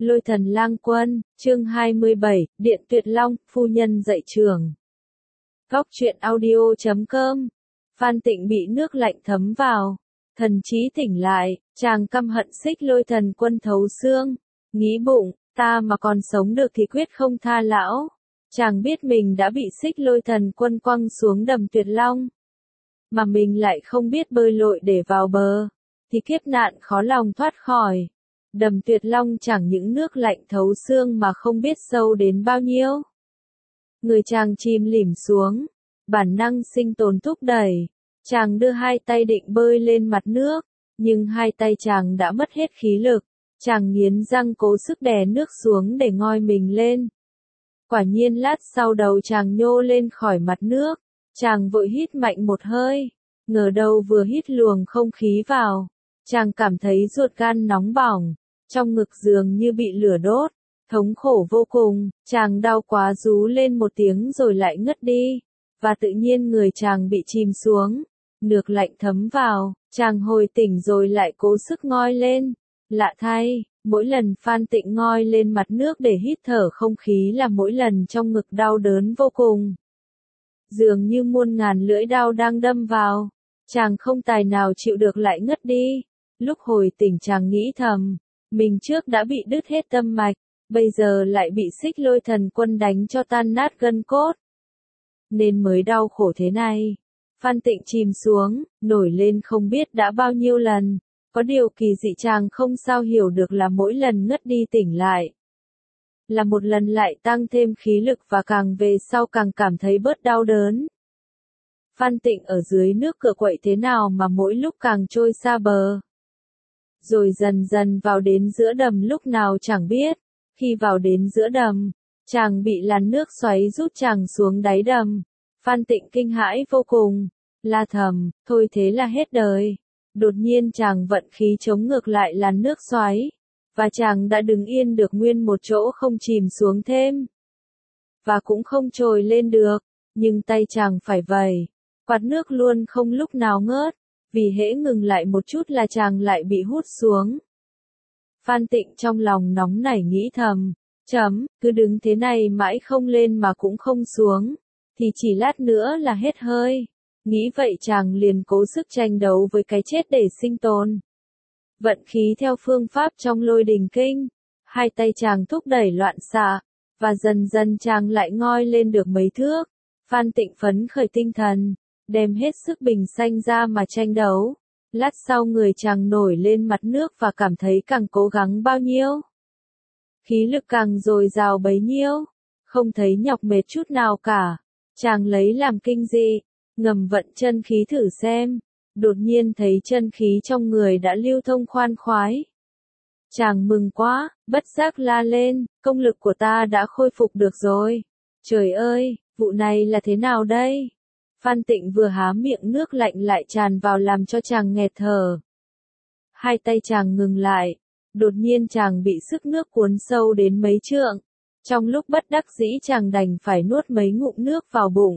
Lôi thần lang quân, chương 27, Điện Tuyệt Long, phu nhân dạy trường. Góc truyện audio.com. Phan Tịnh bị nước lạnh thấm vào, thần trí tỉnh lại, chàng căm hận xích lôi thần quân thấu xương, nghĩ bụng, ta mà còn sống được thì quyết không tha lão. Chàng biết mình đã bị xích lôi thần quân quăng xuống đầm Tuyệt Long, mà mình lại không biết bơi lội để vào bờ, thì kiếp nạn khó lòng thoát khỏi. Đầm Tuyệt Long chẳng những nước lạnh thấu xương mà không biết sâu đến bao nhiêu. Người chàng chìm lìm xuống, bản năng sinh tồn thúc đẩy, chàng đưa hai tay định bơi lên mặt nước, nhưng hai tay chàng đã mất hết khí lực, chàng nghiến răng cố sức đè nước xuống để ngoi mình lên. Quả nhiên lát sau đầu chàng nhô lên khỏi mặt nước, chàng vội hít mạnh một hơi, ngờ đâu vừa hít luồng không khí vào, chàng cảm thấy ruột gan nóng bỏng, trong ngực dường như bị lửa đốt, thống khổ vô cùng, chàng đau quá rú lên một tiếng rồi lại ngất đi, và tự nhiên người chàng bị chìm xuống, nước lạnh thấm vào, chàng hồi tỉnh rồi lại cố sức ngoi lên. Lạ thay, mỗi lần Phan Tịnh ngoi lên mặt nước để hít thở không khí là mỗi lần trong ngực đau đớn vô cùng. Dường như muôn ngàn lưỡi đao đang đâm vào, chàng không tài nào chịu được lại ngất đi. Lúc hồi tỉnh chàng nghĩ thầm, mình trước đã bị đứt hết tâm mạch, bây giờ lại bị xích lôi thần quân đánh cho tan nát gân cốt, nên mới đau khổ thế này. Phan Tịnh chìm xuống, nổi lên không biết đã bao nhiêu lần, có điều kỳ dị chàng không sao hiểu được là mỗi lần ngất đi tỉnh lại, là một lần lại tăng thêm khí lực và càng về sau càng cảm thấy bớt đau đớn. Phan Tịnh ở dưới nước cựa quậy thế nào mà mỗi lúc càng trôi xa bờ, rồi dần dần vào đến giữa đầm lúc nào chẳng biết. Khi vào đến giữa đầm, chàng bị làn nước xoáy rút chàng xuống đáy đầm. Phan Tịnh kinh hãi vô cùng, la thầm, thôi thế là hết đời. Đột nhiên chàng vận khí chống ngược lại làn nước xoáy, và chàng đã đứng yên được nguyên một chỗ không chìm xuống thêm, và cũng không trồi lên được, nhưng tay chàng phải vẩy, quạt nước luôn không lúc nào ngớt, vì hễ ngừng lại một chút là chàng lại bị hút xuống. Phan Tịnh trong lòng nóng nảy nghĩ thầm, cứ đứng thế này mãi không lên mà cũng không xuống, thì chỉ lát nữa là hết hơi. Nghĩ vậy chàng liền cố sức tranh đấu với cái chết để sinh tồn. Vận khí theo phương pháp trong Lôi Đình Kinh, hai tay chàng thúc đẩy loạn xạ, và dần dần chàng lại ngoi lên được mấy thước. Phan Tịnh phấn khởi tinh thần, đem hết sức bình sinh ra mà tranh đấu. Lát sau người chàng nổi lên mặt nước và cảm thấy càng cố gắng bao nhiêu, khí lực càng dồi dào bấy nhiêu, không thấy nhọc mệt chút nào cả. Chàng lấy làm kinh dị, ngầm vận chân khí thử xem, đột nhiên thấy chân khí trong người đã lưu thông khoan khoái. Chàng mừng quá, bất giác la lên, công lực của ta đã khôi phục được rồi. Trời ơi, vụ này là thế nào đây? Phan Tịnh vừa há miệng nước lạnh lại tràn vào làm cho chàng nghẹt thở. Hai tay chàng ngừng lại, đột nhiên chàng bị sức nước cuốn sâu đến mấy trượng. Trong lúc bất đắc dĩ chàng đành phải nuốt mấy ngụm nước vào bụng.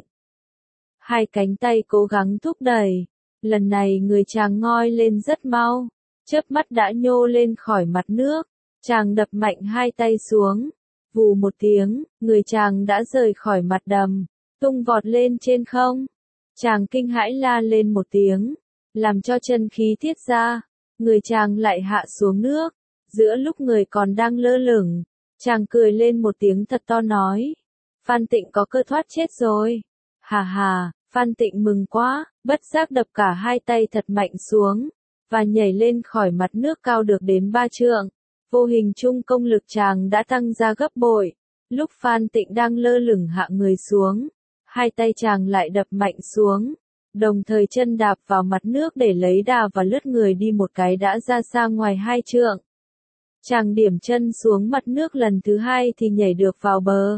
Hai cánh tay cố gắng thúc đẩy, lần này người chàng ngoi lên rất mau, chớp mắt đã nhô lên khỏi mặt nước. Chàng đập mạnh hai tay xuống, vù một tiếng, người chàng đã rời khỏi mặt đầm, tung vọt lên trên không. Chàng kinh hãi la lên một tiếng, làm cho chân khí tiết ra, người chàng lại hạ xuống nước. Giữa lúc người còn đang lơ lửng, chàng cười lên một tiếng thật to nói, Phan Tịnh có cơ thoát chết rồi. Hà hà, Phan Tịnh mừng quá, bất giác đập cả hai tay thật mạnh xuống, và nhảy lên khỏi mặt nước cao được đến 3 trượng. Vô hình chung công lực chàng đã tăng ra gấp bội. Lúc Phan Tịnh đang lơ lửng hạ người xuống, hai tay chàng lại đập mạnh xuống, đồng thời chân đạp vào mặt nước để lấy đà và lướt người đi một cái đã ra xa ngoài 2 trượng. Chàng điểm chân xuống mặt nước lần thứ hai thì nhảy được vào bờ.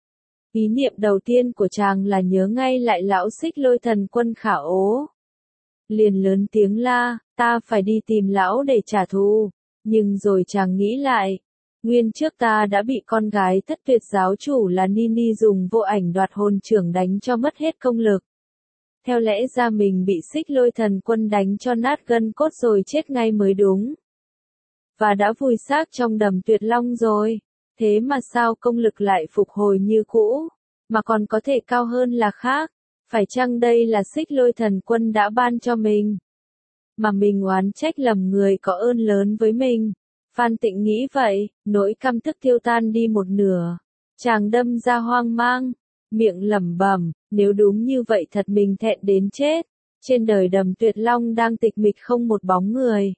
Ý niệm đầu tiên của chàng là nhớ ngay lại lão xích lôi thần quân Khả Ố. Liền lớn tiếng la, ta phải đi tìm lão để trả thù. Nhưng rồi chàng nghĩ lại, nguyên trước ta đã bị con gái thất tuyệt giáo chủ là Nini dùng vô ảnh đoạt hồn trưởng đánh cho mất hết công lực. Theo lẽ ra mình bị xích lôi thần quân đánh cho nát gân cốt rồi chết ngay mới đúng. và đã vùi xác trong đầm Tuyệt Long rồi. Thế mà sao công lực lại phục hồi như cũ, mà còn có thể cao hơn là khác? Phải chăng đây là Xích Lôi Thần Quân đã ban cho mình? Mà mình oán trách lầm người có ơn lớn với mình. Phan Tịnh nghĩ vậy, nỗi căm tức tiêu tan đi một nửa. Chàng đâm ra hoang mang, miệng lẩm bẩm, nếu đúng như vậy thật mình thẹn đến chết. Trên đời đầm Tuyệt Long đang tịch mịch không một bóng người.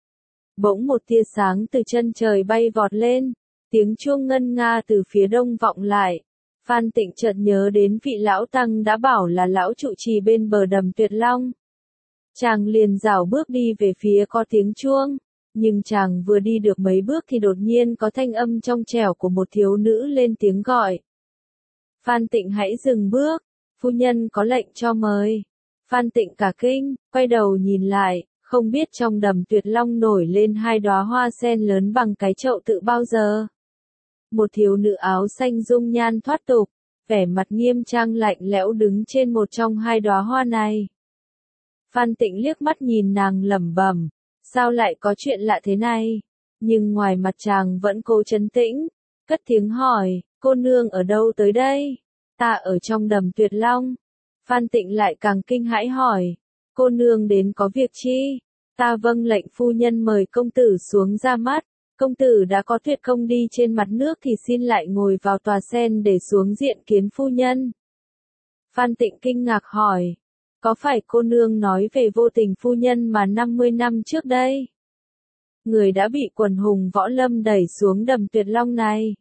Bỗng một tia sáng từ chân trời bay vọt lên, tiếng chuông ngân nga từ phía đông vọng lại. Phan Tịnh chợt nhớ đến vị lão tăng đã bảo là lão trụ trì bên bờ đầm Tuyệt Long. Chàng liền rảo bước đi về phía có tiếng chuông, nhưng chàng vừa đi được mấy bước thì đột nhiên có thanh âm trong trẻo của một thiếu nữ lên tiếng gọi. Phan Tịnh hãy dừng bước, phu nhân có lệnh cho mời. Phan Tịnh cả kinh, quay đầu nhìn lại, không biết trong đầm Tuyệt Long nổi lên hai đóa hoa sen lớn bằng cái chậu tự bao giờ. Một thiếu nữ áo xanh dung nhan thoát tục, vẻ mặt nghiêm trang lạnh lẽo đứng trên một trong hai đóa hoa này. Phan Tịnh liếc mắt nhìn nàng lẩm bẩm, sao lại có chuyện lạ thế này? Nhưng ngoài mặt chàng vẫn cố trấn tĩnh, cất tiếng hỏi, cô nương ở đâu tới đây? Ta ở trong đầm Tuyệt Long. Phan Tịnh lại càng kinh hãi hỏi, cô nương đến có việc chi? Ta vâng lệnh phu nhân mời công tử xuống ra mắt. Công tử đã có tuyệt công đi trên mặt nước thì xin lại ngồi vào tòa sen để xuống diện kiến phu nhân. Phan Tịnh kinh ngạc hỏi, có phải cô nương nói về Vô Tình phu nhân mà 50 năm trước đây? Người đã bị quần hùng võ lâm đẩy xuống đầm Tuyệt Long này.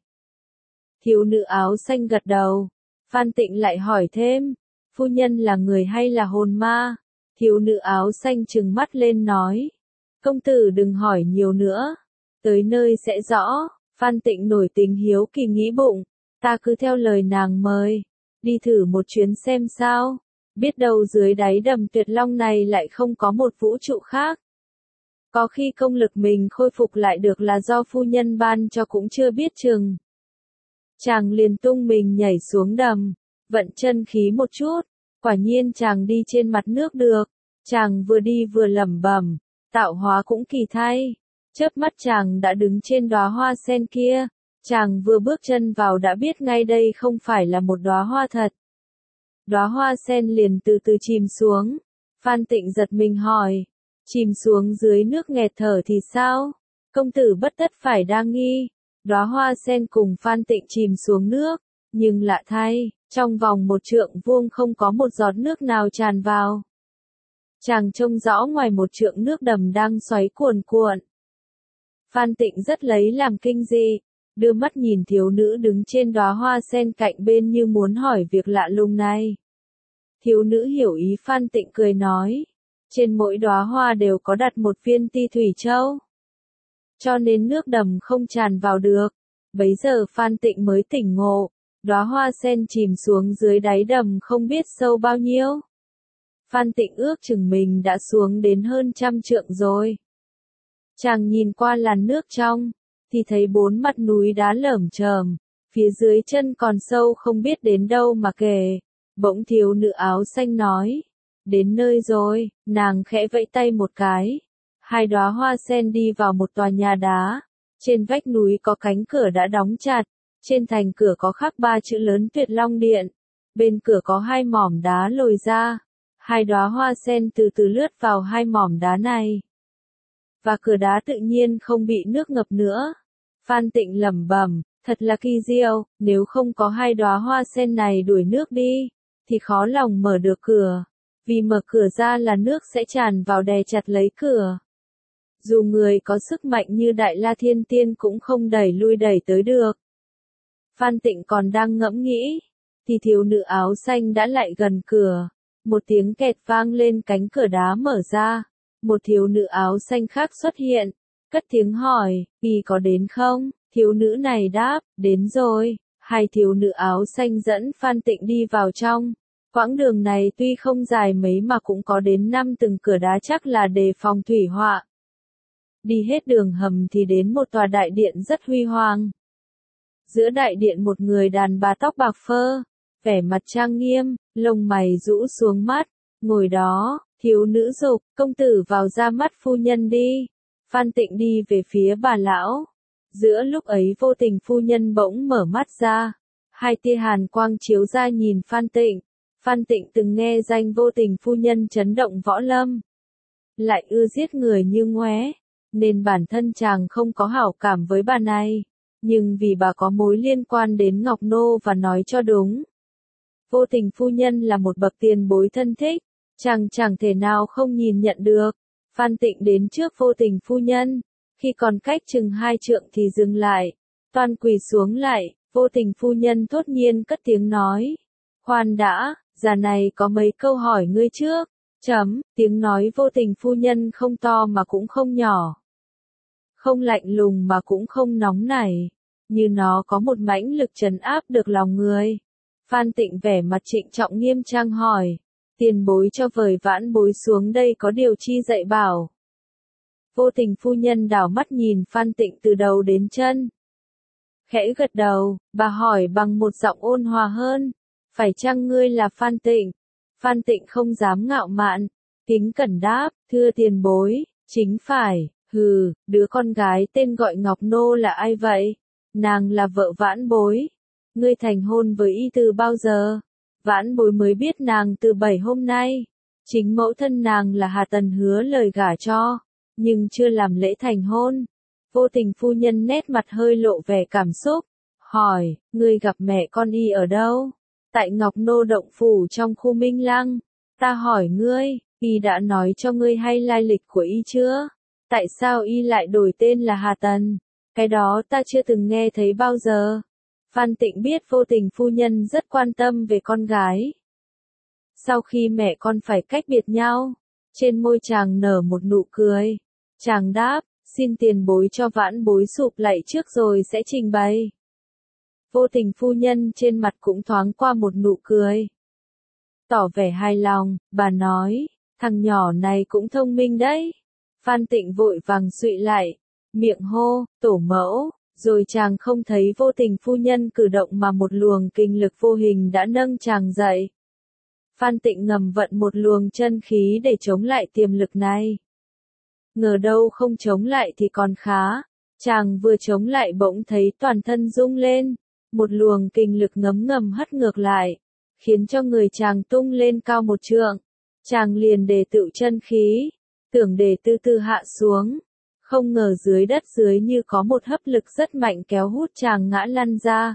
Thiếu nữ áo xanh gật đầu. Phan Tịnh lại hỏi thêm, phu nhân là người hay là hồn ma? Thiếu nữ áo xanh trừng mắt lên nói, công tử đừng hỏi nhiều nữa. Tới nơi sẽ rõ. Phan Tịnh nổi tình hiếu kỳ nghĩ bụng, ta cứ theo lời nàng mời, đi thử một chuyến xem sao, biết đâu dưới đáy đầm Tuyệt Long này lại không có một vũ trụ khác. Có khi công lực mình khôi phục lại được là do phu nhân ban cho cũng chưa biết chừng. Chàng liền tung mình nhảy xuống đầm, vận chân khí một chút, quả nhiên chàng đi trên mặt nước được. Chàng vừa đi vừa lẩm bẩm, tạo hóa cũng kỳ thay. Chớp mắt chàng đã đứng trên đóa hoa sen kia, chàng vừa bước chân vào đã biết ngay đây không phải là một đóa hoa thật. Đóa hoa sen liền từ từ chìm xuống. Phan Tịnh giật mình hỏi, chìm xuống dưới nước nghẹt thở thì sao? Công tử bất tất phải đa nghi. Đóa hoa sen cùng Phan Tịnh chìm xuống nước, nhưng lạ thay, trong vòng một trượng vuông không có một giọt nước nào tràn vào. Chàng trông rõ ngoài một trượng nước đầm đang xoáy cuồn cuộn. Phan Tịnh rất lấy làm kinh dị, đưa mắt nhìn thiếu nữ đứng trên đóa hoa sen cạnh bên như muốn hỏi việc lạ lùng này. Thiếu nữ hiểu ý Phan Tịnh cười nói, trên mỗi đóa hoa đều có đặt một viên ti thủy châu, cho nên nước đầm không tràn vào được. Bấy giờ Phan Tịnh mới tỉnh ngộ, đóa hoa sen chìm xuống dưới đáy đầm không biết sâu bao nhiêu. Phan Tịnh ước chừng mình đã xuống đến hơn 100 trượng rồi. Chàng nhìn qua làn nước trong, thì thấy 4 mặt núi đá lởm chởm, phía dưới chân còn sâu không biết đến đâu mà kể. Bỗng thiếu nữ áo xanh nói, đến nơi rồi, nàng khẽ vẫy tay một cái. Hai đóa hoa sen đi vào một tòa nhà đá, trên vách núi có cánh cửa đã đóng chặt, trên thành cửa có khắc 3 chữ lớn Tuyệt Long Điện, bên cửa có 2 mỏm đá lồi ra, hai đóa hoa sen từ từ lướt vào 2 mỏm đá này. Và cửa đá tự nhiên không bị nước ngập nữa. Phan Tịnh lẩm bẩm, thật là kỳ diệu, nếu không có 2 đóa hoa sen này đuổi nước đi, thì khó lòng mở được cửa, vì mở cửa ra là nước sẽ tràn vào đè chặt lấy cửa. Dù người có sức mạnh như Đại La Thiên Tiên cũng không đẩy lui đẩy tới được. Phan Tịnh còn đang ngẫm nghĩ, thì thiếu nữ áo xanh đã lại gần cửa. Một tiếng kẹt vang lên, cánh cửa đá mở ra. Một thiếu nữ áo xanh khác xuất hiện, cất tiếng hỏi, "Y có đến không?" Thiếu nữ này đáp, "Đến rồi." Hai thiếu nữ áo xanh dẫn Phan Tịnh đi vào trong. Quãng đường này tuy không dài mấy mà cũng có đến 5 từng cửa đá, chắc là đề phòng thủy họa. Đi hết đường hầm thì đến một tòa đại điện rất huy hoàng. Giữa đại điện một người đàn bà tóc bạc phơ, vẻ mặt trang nghiêm, lông mày rũ xuống mắt, ngồi đó. Thiếu nữ dục, "Công tử vào ra mắt phu nhân đi." Phan Tịnh đi về phía bà lão. Giữa lúc ấy Vô Tình phu nhân bỗng mở mắt ra. Hai tia hàn quang chiếu ra nhìn Phan Tịnh. Phan Tịnh từng nghe danh Vô Tình phu nhân chấn động võ lâm. Lại ưa giết người như ngoé. Nên bản thân chàng không có hảo cảm với bà này. Nhưng vì bà có mối liên quan đến Ngọc Nô và nói cho đúng. Vô Tình phu nhân là một bậc tiền bối thân thích. Chàng chẳng thể nào không nhìn nhận được. Phan Tịnh đến trước Vô Tình phu nhân. Khi còn cách chừng 2 trượng thì dừng lại. Toan quỳ xuống lại. Vô Tình phu nhân thốt nhiên cất tiếng nói. Khoan đã, già này có mấy câu hỏi ngươi trước. Tiếng nói Vô Tình phu nhân không to mà cũng không nhỏ. Không lạnh lùng mà cũng không nóng nảy. Như nó có một mãnh lực trấn áp được lòng người. Phan Tịnh vẻ mặt trịnh trọng nghiêm trang hỏi. Tiền bối cho vời vãn bối xuống đây có điều chi dạy bảo. Vô Tình phu nhân đảo mắt nhìn Phan Tịnh từ đầu đến chân. Khẽ gật đầu, bà hỏi bằng một giọng ôn hòa hơn. Phải chăng ngươi là Phan Tịnh? Phan Tịnh không dám ngạo mạn. Kính cẩn đáp, thưa tiền bối, chính phải. Hừ, đứa con gái tên gọi Ngọc Nô là ai vậy? Nàng là vợ vãn bối. Ngươi thành hôn với y từ bao giờ? Vãn bối mới biết nàng từ 7 hôm nay. Chính mẫu thân nàng là Hà Tần hứa lời gả cho, nhưng chưa làm lễ thành hôn. Vô Tình phu nhân nét mặt hơi lộ vẻ cảm xúc. Hỏi, ngươi gặp mẹ con y ở đâu? Tại Ngọc Nô động phủ trong khu Minh Lăng. Ta hỏi ngươi, y đã nói cho ngươi hay lai lịch của y chưa? Tại sao y lại đổi tên là Hà Tần? Cái đó ta chưa từng nghe thấy bao giờ. Phan Tịnh biết Vô Tình phu nhân rất quan tâm về con gái. Sau khi mẹ con phải cách biệt nhau, trên môi chàng nở một nụ cười. Chàng đáp, xin tiền bối cho vãn bối sụp lạy trước rồi sẽ trình bày. Vô Tình phu nhân trên mặt cũng thoáng qua một nụ cười. Tỏ vẻ hài lòng, bà nói, thằng nhỏ này cũng thông minh đấy. Phan Tịnh vội vàng xụy lại, miệng hô, tổ mẫu, rồi chàng không thấy Vô Tình phu nhân cử động mà một luồng kinh lực vô hình đã nâng chàng dậy. Phan Tịnh ngầm vận một luồng chân khí để chống lại tiềm lực này. Ngờ đâu không chống lại thì còn khá. Chàng vừa chống lại bỗng thấy toàn thân rung lên. Một luồng kinh lực ngấm ngầm hất ngược lại, khiến cho người chàng tung lên cao 1 trượng. Chàng liền đề tự chân khí, tưởng để từ từ hạ xuống. Không ngờ dưới đất dưới như có một hấp lực rất mạnh kéo hút chàng ngã lăn ra.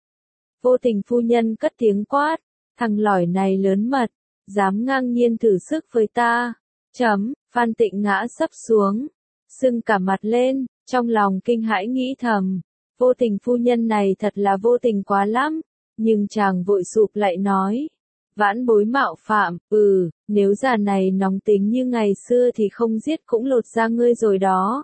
Vô Tình phu nhân cất tiếng quát, thằng lỏi này lớn mật, dám ngang nhiên thử sức với ta. Phan Tịnh ngã sấp xuống, sưng cả mặt lên, trong lòng kinh hãi nghĩ thầm. Vô Tình phu nhân này thật là vô tình quá lắm. Nhưng chàng vội sụp lại nói. Vãn bối mạo phạm, nếu già này nóng tính như ngày xưa thì không giết cũng lột da ngươi rồi đó.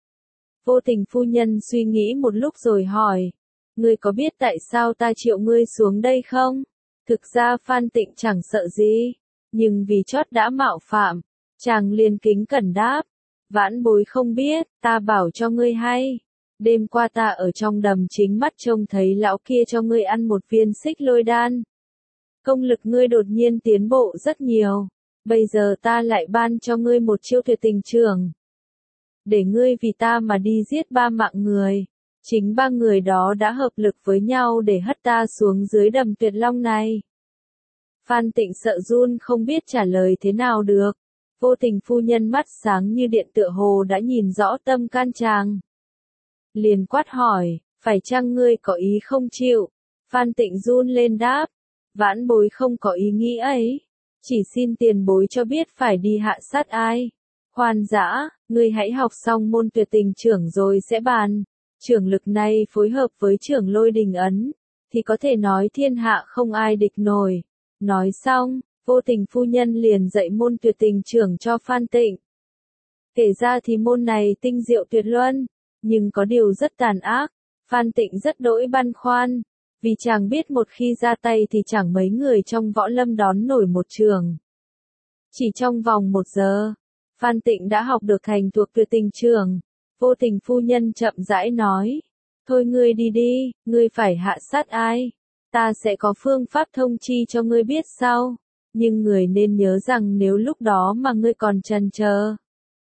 Vô Tình phu nhân suy nghĩ một lúc rồi hỏi. Ngươi có biết tại sao ta triệu ngươi xuống đây không? Thực ra Phan Tịnh chẳng sợ gì. Nhưng vì chót đã mạo phạm, chàng liền kính cẩn đáp. Vãn bối không biết, ta bảo cho ngươi hay. Đêm qua ta ở trong đầm chính mắt trông thấy lão kia cho ngươi ăn một viên xích lôi đan. Công lực ngươi đột nhiên tiến bộ rất nhiều. Bây giờ ta lại ban cho ngươi một chiêu tuyệt tình trường. Để ngươi vì ta mà đi giết 3 mạng người. Chính 3 người đó đã hợp lực với nhau để hất ta xuống dưới đầm Tuyệt Long này. Phan Tịnh sợ run không biết trả lời thế nào được. Vô Tình phu nhân mắt sáng như điện tựa hồ đã nhìn rõ tâm can chàng. Liền quát hỏi, phải chăng ngươi có ý không chịu? Phan Tịnh run lên đáp, vãn bối không có ý nghĩ ấy. Chỉ xin tiền bối cho biết phải đi hạ sát ai. Khoan dã, ngươi hãy học xong môn tuyệt tình trưởng rồi sẽ bàn. Trưởng lực này phối hợp với trưởng lôi đình ấn, thì có thể nói thiên hạ không ai địch nổi. Nói xong, Vô Tình phu nhân liền dạy môn tuyệt tình trưởng cho Phan Tịnh. Kể ra thì môn này tinh diệu tuyệt luân, nhưng có điều rất tàn ác. Phan Tịnh rất đỗi băn khoăn, vì chàng biết một khi ra tay thì chẳng mấy người trong võ lâm đón nổi một trường. Chỉ trong vòng 1 giờ, Phan Tịnh đã học được thành thuộc tuyệt tình trường. Vô Tình phu nhân chậm rãi nói, thôi ngươi đi đi, ngươi phải hạ sát ai? Ta sẽ có phương pháp thông chi cho ngươi biết sau. Nhưng người nên nhớ rằng nếu lúc đó mà ngươi còn chần chờ,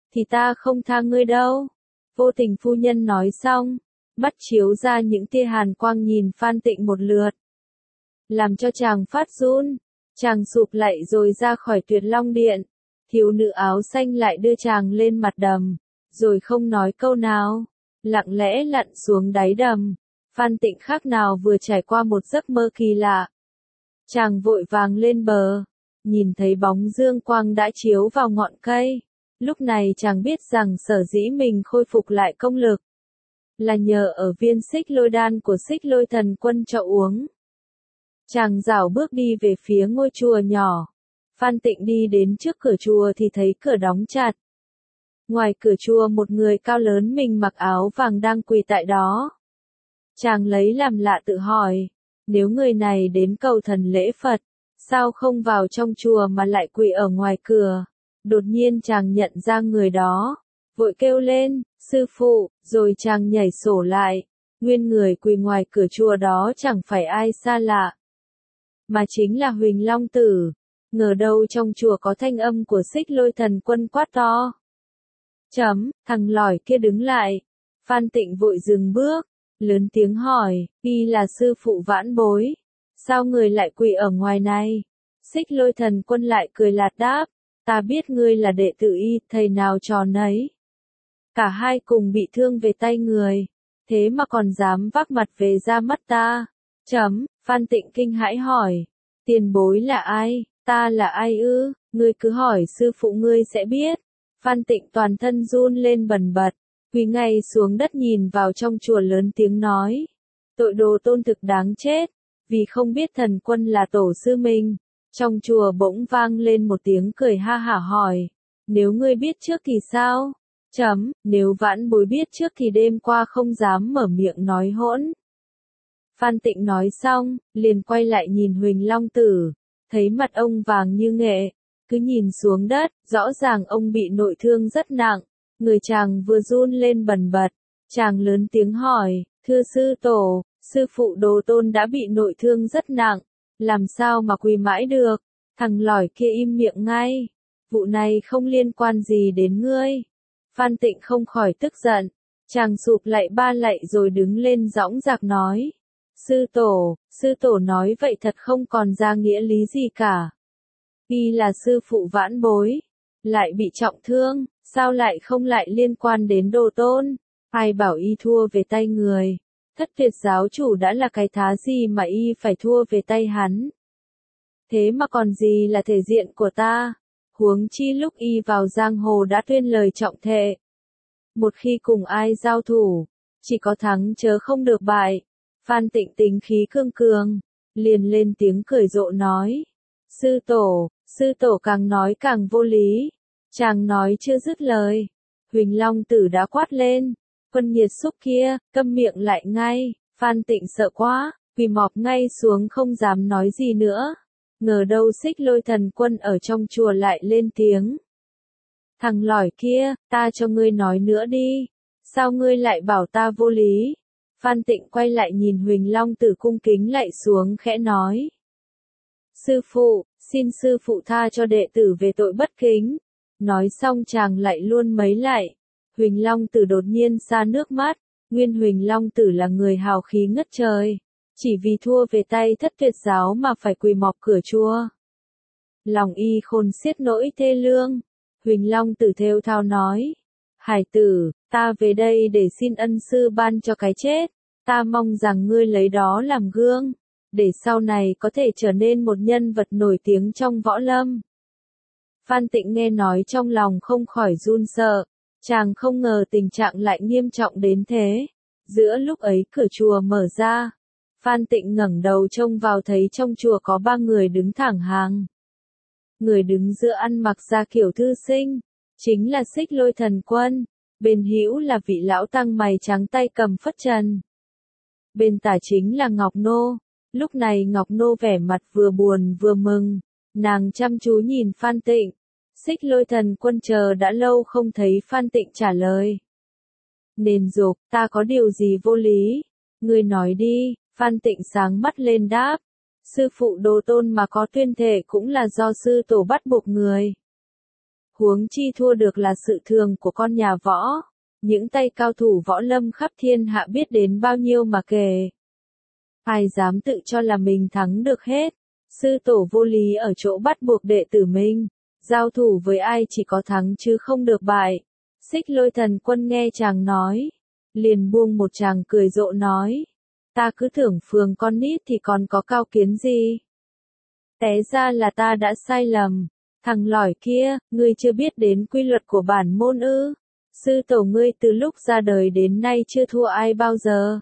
thì ta không tha ngươi đâu. Vô Tình phu nhân nói xong, mắt chiếu ra những tia hàn quang nhìn Phan Tịnh một lượt, làm cho chàng phát run. Chàng sụp lại rồi ra khỏi Tuyệt Long Điện. Thiếu nữ áo xanh lại đưa chàng lên mặt đầm, rồi không nói câu nào, lặng lẽ lặn xuống đáy đầm. Phan Tịnh khác nào vừa trải qua một giấc mơ kỳ lạ. Chàng vội vàng lên bờ, nhìn thấy bóng dương quang đã chiếu vào ngọn cây. Lúc này chàng biết rằng sở dĩ mình khôi phục lại công lực là nhờ ở viên xích lôi đan của Xích Lôi Thần Quân cho uống. Chàng rảo bước đi về phía ngôi chùa nhỏ. Phan Tịnh đi đến trước cửa chùa thì thấy cửa đóng chặt. Ngoài cửa chùa một người cao lớn mình mặc áo vàng đang quỳ tại đó. Chàng lấy làm lạ tự hỏi, nếu người này đến cầu thần lễ Phật, sao không vào trong chùa mà lại quỳ ở ngoài cửa? Đột nhiên chàng nhận ra người đó, vội kêu lên, sư phụ, rồi chàng nhảy sổ lại. Nguyên người quỳ ngoài cửa chùa đó chẳng phải ai xa lạ, mà chính là Huỳnh Long Tử. Ngờ đâu trong chùa có thanh âm của Xích Lôi Thần Quân quát to. Thằng lỏi kia đứng lại. Phan Tịnh vội dừng bước, lớn tiếng hỏi, y là sư phụ vãn bối, sao người lại quỳ ở ngoài này? Xích Lôi Thần Quân lại cười lạt đáp, ta biết ngươi là đệ tử y, thầy nào trò nấy. Cả hai cùng bị thương về tay người, thế mà còn dám vác mặt về ra mắt ta. Phan Tịnh kinh hãi hỏi, tiền bối là ai? Ta là ai ư? Ngươi cứ hỏi sư phụ ngươi sẽ biết. Phan Tịnh toàn thân run lên bần bật, quỳ ngay xuống đất nhìn vào trong chùa lớn tiếng nói, tội đồ tôn thực đáng chết, vì không biết thần quân là tổ sư mình. Trong chùa bỗng vang lên một tiếng cười ha hả hỏi, nếu ngươi biết trước thì sao? Nếu vãn bối biết trước thì đêm qua không dám mở miệng nói hỗn. Phan Tịnh nói xong, liền quay lại nhìn Huỳnh Long Tử, thấy mặt ông vàng như nghệ, cứ nhìn xuống đất, rõ ràng ông bị nội thương rất nặng. Người chàng vừa run lên bần bật, chàng lớn tiếng hỏi, thưa sư tổ, sư phụ đồ tôn đã bị nội thương rất nặng, làm sao mà quỳ mãi được? Thằng lỏi kia im miệng ngay, vụ này không liên quan gì đến ngươi. Phan Tịnh không khỏi tức giận, chàng sụp lại ba lạy rồi đứng lên dõng dạc nói, sư tổ nói vậy thật không còn ra nghĩa lý gì cả. Y là sư phụ vãn bối, lại bị trọng thương, sao lại không lại liên quan đến đồ tôn? Ai bảo y thua về tay người? Thất Tuyệt giáo chủ đã là cái thá gì mà y phải thua về tay hắn? Thế mà còn gì là thể diện của ta? Huống chi lúc y vào giang hồ đã tuyên lời trọng thệ. Một khi cùng ai giao thủ, chỉ có thắng chớ không được bại. Phan Tịnh tính khí cương cường, liền lên tiếng cười rộ nói. Sư tổ càng nói càng vô lý. Chàng nói chưa dứt lời, Huỳnh Long Tử đã quát lên, quân nhiệt xúc kia, câm miệng lại ngay. Phan Tịnh sợ quá, quỳ mọp ngay xuống không dám nói gì nữa. Ngờ đâu Xích Lôi Thần Quân ở trong chùa lại lên tiếng. Thằng lỏi kia, ta cho ngươi nói nữa đi, sao ngươi lại bảo ta vô lý? Phan Tịnh quay lại nhìn Huỳnh Long Tử cung kính lạy xuống khẽ nói. Sư phụ, xin sư phụ tha cho đệ tử về tội bất kính. Nói xong chàng lại luôn mấy lạy. Huỳnh Long Tử đột nhiên xa nước mắt. Nguyên Huỳnh Long Tử là người hào khí ngất trời, chỉ vì thua về tay Thất Tuyệt giáo mà phải quỳ mọp cửa chùa. Lòng y khôn xiết nỗi thê lương. Huỳnh Long Tử thều thào nói, hải tử, ta về đây để xin ân sư ban cho cái chết. Ta mong rằng ngươi lấy đó làm gương, để sau này có thể trở nên một nhân vật nổi tiếng trong võ lâm. Phan Tịnh nghe nói trong lòng không khỏi run sợ, chàng không ngờ tình trạng lại nghiêm trọng đến thế. Giữa lúc ấy cửa chùa mở ra, Phan Tịnh ngẩng đầu trông vào thấy trong chùa có 3 người đứng thẳng hàng. Người đứng giữa ăn mặc ra kiểu thư sinh, chính là Xích Lôi Thần Quân, bên hữu là vị lão tăng mày trắng tay cầm phất trần. Bên tả chính là Ngọc Nô. Lúc này Ngọc Nô vẻ mặt vừa buồn vừa mừng, nàng chăm chú nhìn Phan Tịnh. Xích Lôi Thần Quân chờ đã lâu không thấy Phan Tịnh trả lời. Nền dục, ta có điều gì vô lý? Ngươi nói đi. Phan Tịnh sáng mắt lên đáp. Sư phụ đồ tôn mà có tuyên thệ cũng là do sư tổ bắt buộc người. Huống chi thua được là sự thường của con nhà võ. Những tay cao thủ võ lâm khắp thiên hạ biết đến bao nhiêu mà kể. Ai dám tự cho là mình thắng được hết. Sư tổ vô lý ở chỗ bắt buộc đệ tử mình. Giao thủ với ai chỉ có thắng chứ không được bại. Xích Lôi Thần Quân nghe chàng nói. Liền buông một tràng cười rộ nói. Ta cứ tưởng phường con nít thì còn có cao kiến gì. Té ra là ta đã sai lầm. Thằng lỏi kia, ngươi chưa biết đến quy luật của bản môn ư. Sư tổ ngươi từ lúc ra đời đến nay chưa thua ai bao giờ.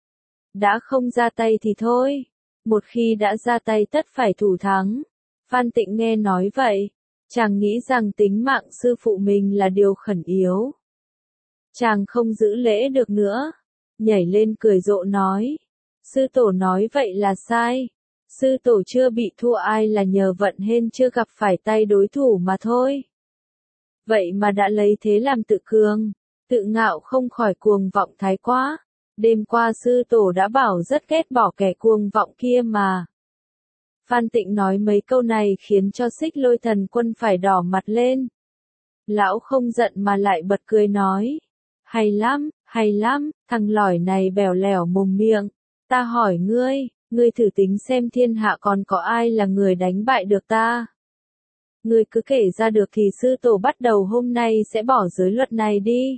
Đã không ra tay thì thôi. Một khi đã ra tay tất phải thủ thắng. Phan Tịnh nghe nói vậy. Chàng nghĩ rằng tính mạng sư phụ mình là điều khẩn yếu. Chàng không giữ lễ được nữa. Nhảy lên cười rộ nói. Sư tổ nói vậy là sai. Sư tổ chưa bị thua ai là nhờ vận hên chưa gặp phải tay đối thủ mà thôi. Vậy mà đã lấy thế làm tự cường, tự ngạo không khỏi cuồng vọng thái quá. Đêm qua sư tổ đã bảo rất ghét bỏ kẻ cuồng vọng kia mà. Phan Tịnh nói mấy câu này khiến cho Xích Lôi Thần Quân phải đỏ mặt lên. Lão không giận mà lại bật cười nói. Hay lắm, thằng lỏi này bèo lẻo mồm miệng. Ta hỏi ngươi thử tính xem thiên hạ còn có ai là người đánh bại được ta. Ngươi cứ kể ra được thì sư tổ bắt đầu hôm nay sẽ bỏ giới luật này đi.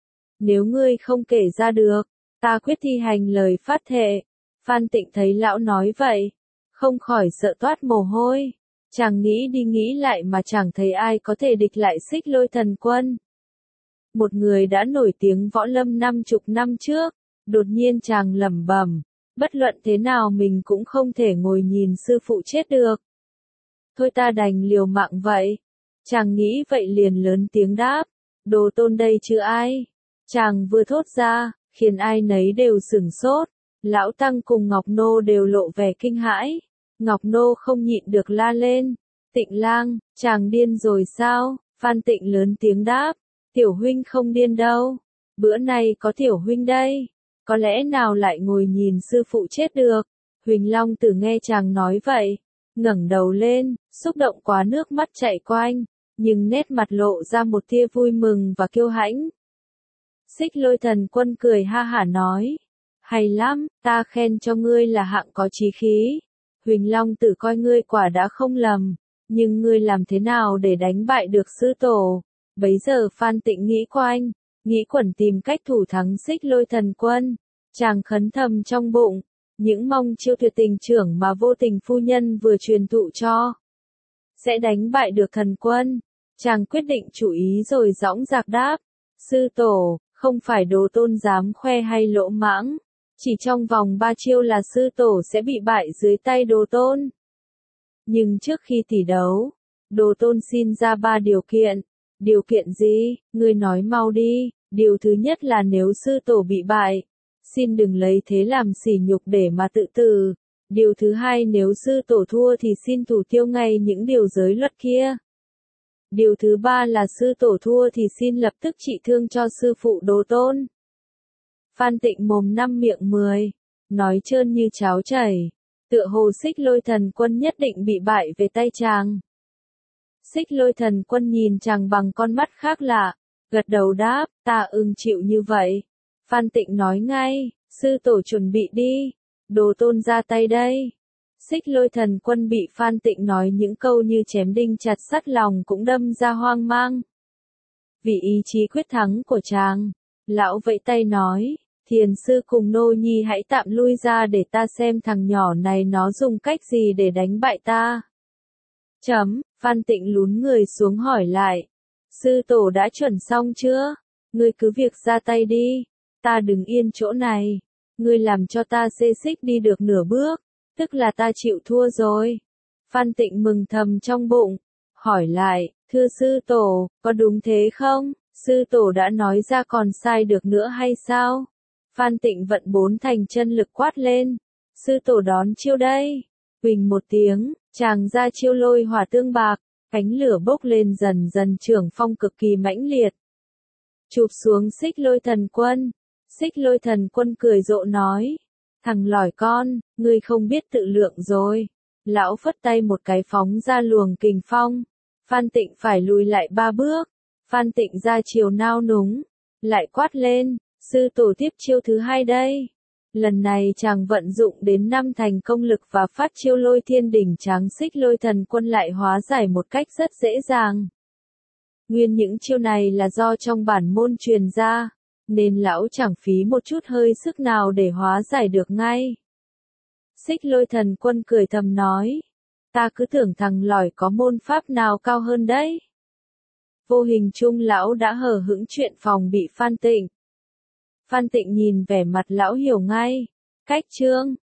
Nếu ngươi không kể ra được, ta quyết thi hành lời phát thệ. Phan Tịnh thấy lão nói vậy, không khỏi sợ toát mồ hôi. Chàng nghĩ đi nghĩ lại mà chẳng thấy ai có thể địch lại Xích Lôi Thần Quân. Một người đã nổi tiếng võ lâm 50 năm trước, đột nhiên chàng lẩm bẩm, bất luận thế nào mình cũng không thể ngồi nhìn sư phụ chết được. Thôi ta đành liều mạng vậy. Chàng nghĩ vậy liền lớn tiếng đáp, Đồ Tôn đây chứ ai. Chàng vừa thốt ra, khiến ai nấy đều sửng sốt. Lão Tăng cùng Ngọc Nô đều lộ vẻ kinh hãi. Ngọc Nô không nhịn được la lên. Tịnh lang, chàng điên rồi sao? Phan Tịnh lớn tiếng đáp. Tiểu huynh không điên đâu. Bữa nay có tiểu huynh đây. Có lẽ nào lại ngồi nhìn sư phụ chết được. Huỳnh Long Tử nghe chàng nói vậy. Ngẩng đầu lên, xúc động quá nước mắt chảy quanh. Nhưng nét mặt lộ ra một tia vui mừng và kiêu hãnh. Xích Lôi Thần Quân cười ha hả nói. Hay lắm, ta khen cho ngươi là hạng có chí khí. Huỳnh Long Tử coi ngươi quả đã không lầm. Nhưng ngươi làm thế nào để đánh bại được sư tổ? Bấy giờ Phan Tịnh nghĩ quanh, nghĩ quẩn tìm cách thủ thắng Xích Lôi Thần Quân. Chàng khấn thầm trong bụng, những mong chiêu tuyệt tình trưởng mà vô tình phu nhân vừa truyền thụ cho. Sẽ đánh bại được thần quân. Chàng quyết định chủ ý rồi dõng dạc đáp. Sư tổ, không phải Đồ Tôn dám khoe hay lỗ mãng. Chỉ trong vòng 3 chiêu là sư tổ sẽ bị bại dưới tay Đồ Tôn. Nhưng trước khi tỷ đấu, Đồ Tôn xin ra 3 điều kiện. Điều kiện gì? Ngươi nói mau đi. Điều thứ nhất là nếu sư tổ bị bại, xin đừng lấy thế làm sỉ nhục để mà tự tử. Điều thứ hai nếu sư tổ thua thì xin thủ tiêu ngay những điều giới luật kia. Điều thứ ba là sư tổ thua thì xin lập tức trị thương cho sư phụ Đồ Tôn. Phan Tịnh mồm 5 miệng 10, nói trơn như cháo chảy, tựa hồ Xích Lôi Thần Quân nhất định bị bại về tay chàng. Xích Lôi Thần Quân nhìn chàng bằng con mắt khác lạ, gật đầu đáp, ta ưng chịu như vậy. Phan Tịnh nói ngay, sư tổ chuẩn bị đi, Đồ Tôn ra tay đây. Xích Lôi Thần Quân bị Phan Tịnh nói những câu như chém đinh chặt sắt lòng cũng đâm ra hoang mang. Vì ý chí quyết thắng của chàng, lão vẫy tay nói, thiền sư cùng nô nhi hãy tạm lui ra để ta xem thằng nhỏ này nó dùng cách gì để đánh bại ta. Phan Tịnh lún người xuống hỏi lại, sư tổ đã chuẩn xong chưa? Ngươi cứ việc ra tay đi, ta đứng yên chỗ này, ngươi làm cho ta xê xích đi được nửa bước, tức là ta chịu thua rồi. Phan Tịnh mừng thầm trong bụng, hỏi lại, thưa sư tổ, có đúng thế không? Sư tổ đã nói ra còn sai được nữa hay sao? Phan Tịnh vận 4 thành chân lực quát lên, sư tổ đón chiêu đây. Huỳnh một tiếng, chàng ra chiêu Lôi Hỏa Tương Bạc, ánh lửa bốc lên dần dần trưởng phong cực kỳ mãnh liệt. Chụp xuống Xích Lôi Thần Quân. Xích Lôi Thần Quân cười rộ nói, thằng lỏi con, ngươi không biết tự lượng rồi. Lão phất tay một cái phóng ra luồng kình phong. Phan Tịnh phải lùi lại 3 bước. Phan Tịnh ra chiều nao núng, lại quát lên, sư tổ tiếp chiêu thứ 2 đây. Lần này chàng vận dụng đến 5 thành công lực và phát chiêu lôi thiên đỉnh tráng xích lôi thần quân lại hóa giải một cách rất dễ dàng. Nguyên những chiêu này là do trong bản môn truyền ra, nên lão chẳng phí một chút hơi sức nào để hóa giải được ngay. Xích lôi thần quân cười thầm nói, ta cứ tưởng thằng lỏi có môn pháp nào cao hơn đấy. Vô hình chung lão đã hờ hững chuyện phòng bị Phan Tịnh. Phan Tịnh nhìn vẻ mặt lão hiểu ngay. Cách chương